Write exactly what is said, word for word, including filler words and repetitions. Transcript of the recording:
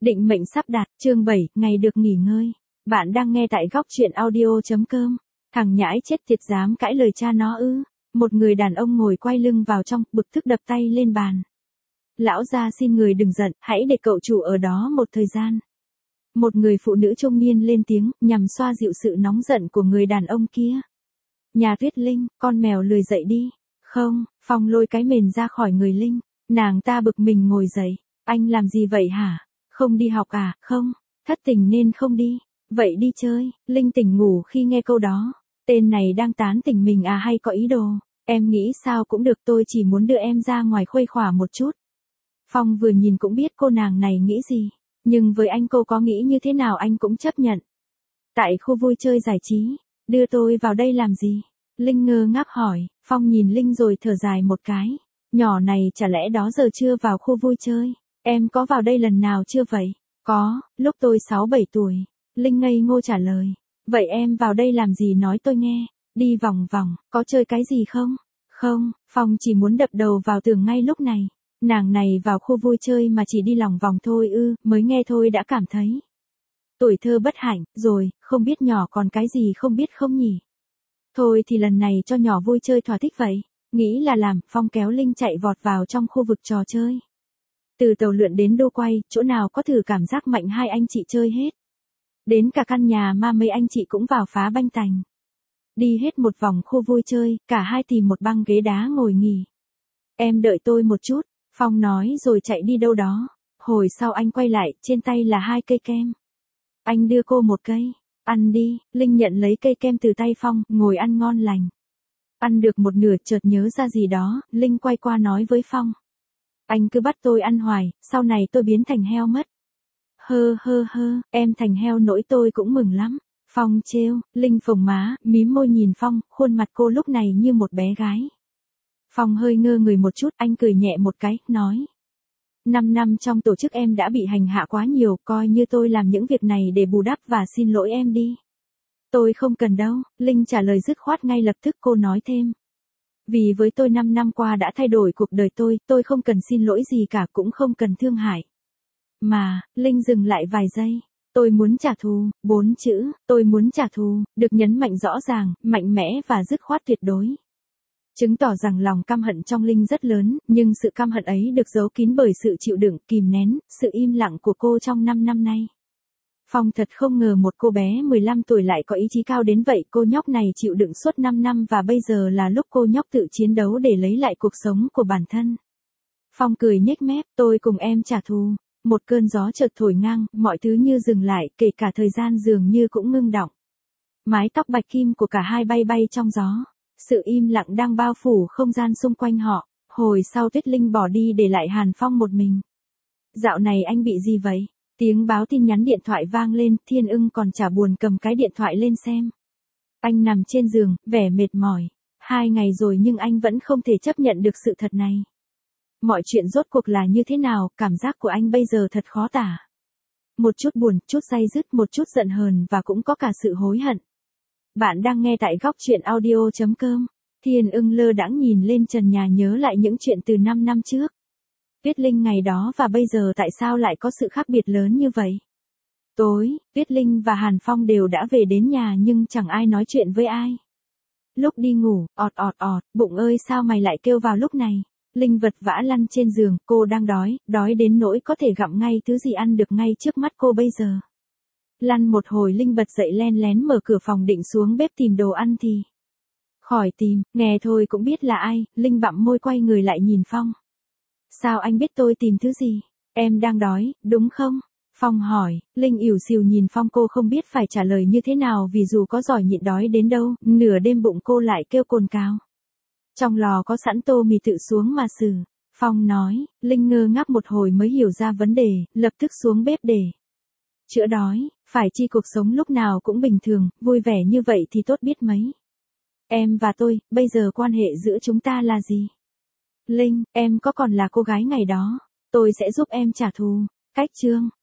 Định mệnh sắp đặt, chương bảy, ngày được nghỉ ngơi. Bạn đang nghe tại góc truyện audio chấm com. Thằng nhãi chết tiệt dám cãi lời cha nó ư. Một người đàn ông ngồi quay lưng vào trong, bực tức đập tay lên bàn. Lão gia xin người đừng giận, hãy để cậu chủ ở đó một thời gian. Một người phụ nữ trung niên lên tiếng, nhằm xoa dịu sự nóng giận của người đàn ông kia. Nhà Tuyết Linh, con mèo lười dậy đi. Không, Phong lôi cái mền ra khỏi người Linh. Nàng ta bực mình ngồi dậy. Anh làm gì vậy hả? Không đi học à? Không, thất tình nên không đi. Vậy đi chơi. Linh tỉnh ngủ khi nghe câu đó. Tên này đang tán tỉnh mình à hay có ý đồ? Em nghĩ sao cũng được, tôi chỉ muốn đưa em ra ngoài khuây khỏa một chút. Phong vừa nhìn cũng biết cô nàng này nghĩ gì. Nhưng với anh cô có nghĩ như thế nào anh cũng chấp nhận. Tại khu vui chơi giải trí, đưa tôi vào đây làm gì? Linh ngơ ngác hỏi. Phong nhìn Linh rồi thở dài một cái. Nhỏ này chả lẽ đó giờ chưa vào khu vui chơi? Em có vào đây lần nào chưa vậy? Có, lúc tôi sáu bảy tuổi. Linh ngây ngô trả lời. Vậy em vào đây làm gì nói tôi nghe? Đi vòng vòng, có chơi cái gì không? Không, Phong chỉ muốn đập đầu vào tường ngay lúc này. Nàng này vào khu vui chơi mà chỉ đi lòng vòng thôi ư, mới nghe thôi đã cảm thấy. Tuổi thơ bất hạnh, rồi, không biết nhỏ còn cái gì không biết không nhỉ? Thôi thì lần này cho nhỏ vui chơi thỏa thích vậy. Nghĩ là làm, Phong kéo Linh chạy vọt vào trong khu vực trò chơi. Từ tàu lượn đến đô quay, chỗ nào có thử cảm giác mạnh hai anh chị chơi hết. Đến cả căn nhà ma mấy anh chị cũng vào phá banh tành. Đi hết một vòng khu vui chơi, cả hai tìm một băng ghế đá ngồi nghỉ. Em đợi tôi một chút, Phong nói rồi chạy đi đâu đó. Hồi sau anh quay lại, trên tay là hai cây kem. Anh đưa cô một cây. Ăn đi. Linh nhận lấy cây kem từ tay Phong, ngồi ăn ngon lành. Ăn được một nửa chợt nhớ ra gì đó, Linh quay qua nói với Phong. Anh cứ bắt tôi ăn hoài, sau này tôi biến thành heo mất. Hơ hơ hơ, em thành heo nỗi tôi cũng mừng lắm. Phong trêu, Linh phồng má, mím môi nhìn Phong, khuôn mặt cô lúc này như một bé gái. Phong hơi ngơ người một chút, anh cười nhẹ một cái, nói. Năm năm trong tổ chức em đã bị hành hạ quá nhiều, coi như tôi làm những việc này để bù đắp và xin lỗi em đi. Tôi không cần đâu, Linh trả lời dứt khoát ngay lập tức. Cô nói thêm. Vì với tôi năm năm qua đã thay đổi cuộc đời tôi, tôi không cần xin lỗi gì cả, cũng không cần thương hại. Mà, Linh dừng lại vài giây. Tôi muốn trả thù, bốn chữ, tôi muốn trả thù, được nhấn mạnh rõ ràng, mạnh mẽ và dứt khoát tuyệt đối. Chứng tỏ rằng lòng căm hận trong Linh rất lớn, nhưng sự căm hận ấy được giấu kín bởi sự chịu đựng, kìm nén, sự im lặng của cô trong năm năm nay. Phong thật không ngờ một cô bé mười lăm tuổi lại có ý chí cao đến vậy. Cô nhóc này chịu đựng suốt năm năm và bây giờ là lúc cô nhóc tự chiến đấu để lấy lại cuộc sống của bản thân. Phong cười nhếch mép, tôi cùng em trả thù. Một cơn gió chợt thổi ngang, mọi thứ như dừng lại, kể cả thời gian dường như cũng ngưng đọng. Mái tóc bạch kim của cả hai bay bay trong gió. Sự im lặng đang bao phủ không gian xung quanh họ. Hồi sau Tuyết Linh bỏ đi để lại Hàn Phong một mình. Dạo này anh bị gì vậy? Tiếng báo tin nhắn điện thoại vang lên, Thiên Ưng còn chả buồn cầm cái điện thoại lên xem. Anh nằm trên giường, vẻ mệt mỏi. Hai ngày rồi nhưng anh vẫn không thể chấp nhận được sự thật này. Mọi chuyện rốt cuộc là như thế nào, cảm giác của anh bây giờ thật khó tả. Một chút buồn, chút day dứt, một chút giận hờn và cũng có cả sự hối hận. Bạn đang nghe tại góc truyện audio chấm com. Thiên Ưng lơ đãng nhìn lên trần nhà nhớ lại những chuyện từ năm năm trước. Tuyết Linh ngày đó và bây giờ tại sao lại có sự khác biệt lớn như vậy? Tối, Tuyết Linh và Hàn Phong đều đã về đến nhà nhưng chẳng ai nói chuyện với ai. Lúc đi ngủ, ọt ọt ọt, bụng ơi sao mày lại kêu vào lúc này? Linh vật vã lăn trên giường, cô đang đói, đói đến nỗi có thể gặm ngay thứ gì ăn được ngay trước mắt cô bây giờ. Lăn một hồi Linh bật dậy len lén mở cửa phòng định xuống bếp tìm đồ ăn thì... Khỏi tìm, nghe thôi cũng biết là ai. Linh bặm môi quay người lại nhìn Phong. Sao anh biết tôi tìm thứ gì? Em đang đói, đúng không? Phong hỏi. Linh ỉu xìu nhìn Phong, cô không biết phải trả lời như thế nào vì dù có giỏi nhịn đói đến đâu, nửa đêm bụng cô lại kêu cồn cào. Trong lò có sẵn tô mì, tự xuống mà xử. Phong nói. Linh ngơ ngác một hồi mới hiểu ra vấn đề, lập tức xuống bếp để chữa đói. Phải chi cuộc sống lúc nào cũng bình thường, vui vẻ như vậy thì tốt biết mấy. Em và tôi, bây giờ quan hệ giữa chúng ta là gì? Linh, em có còn là cô gái ngày đó? Tôi sẽ giúp em trả thù. Cách chương.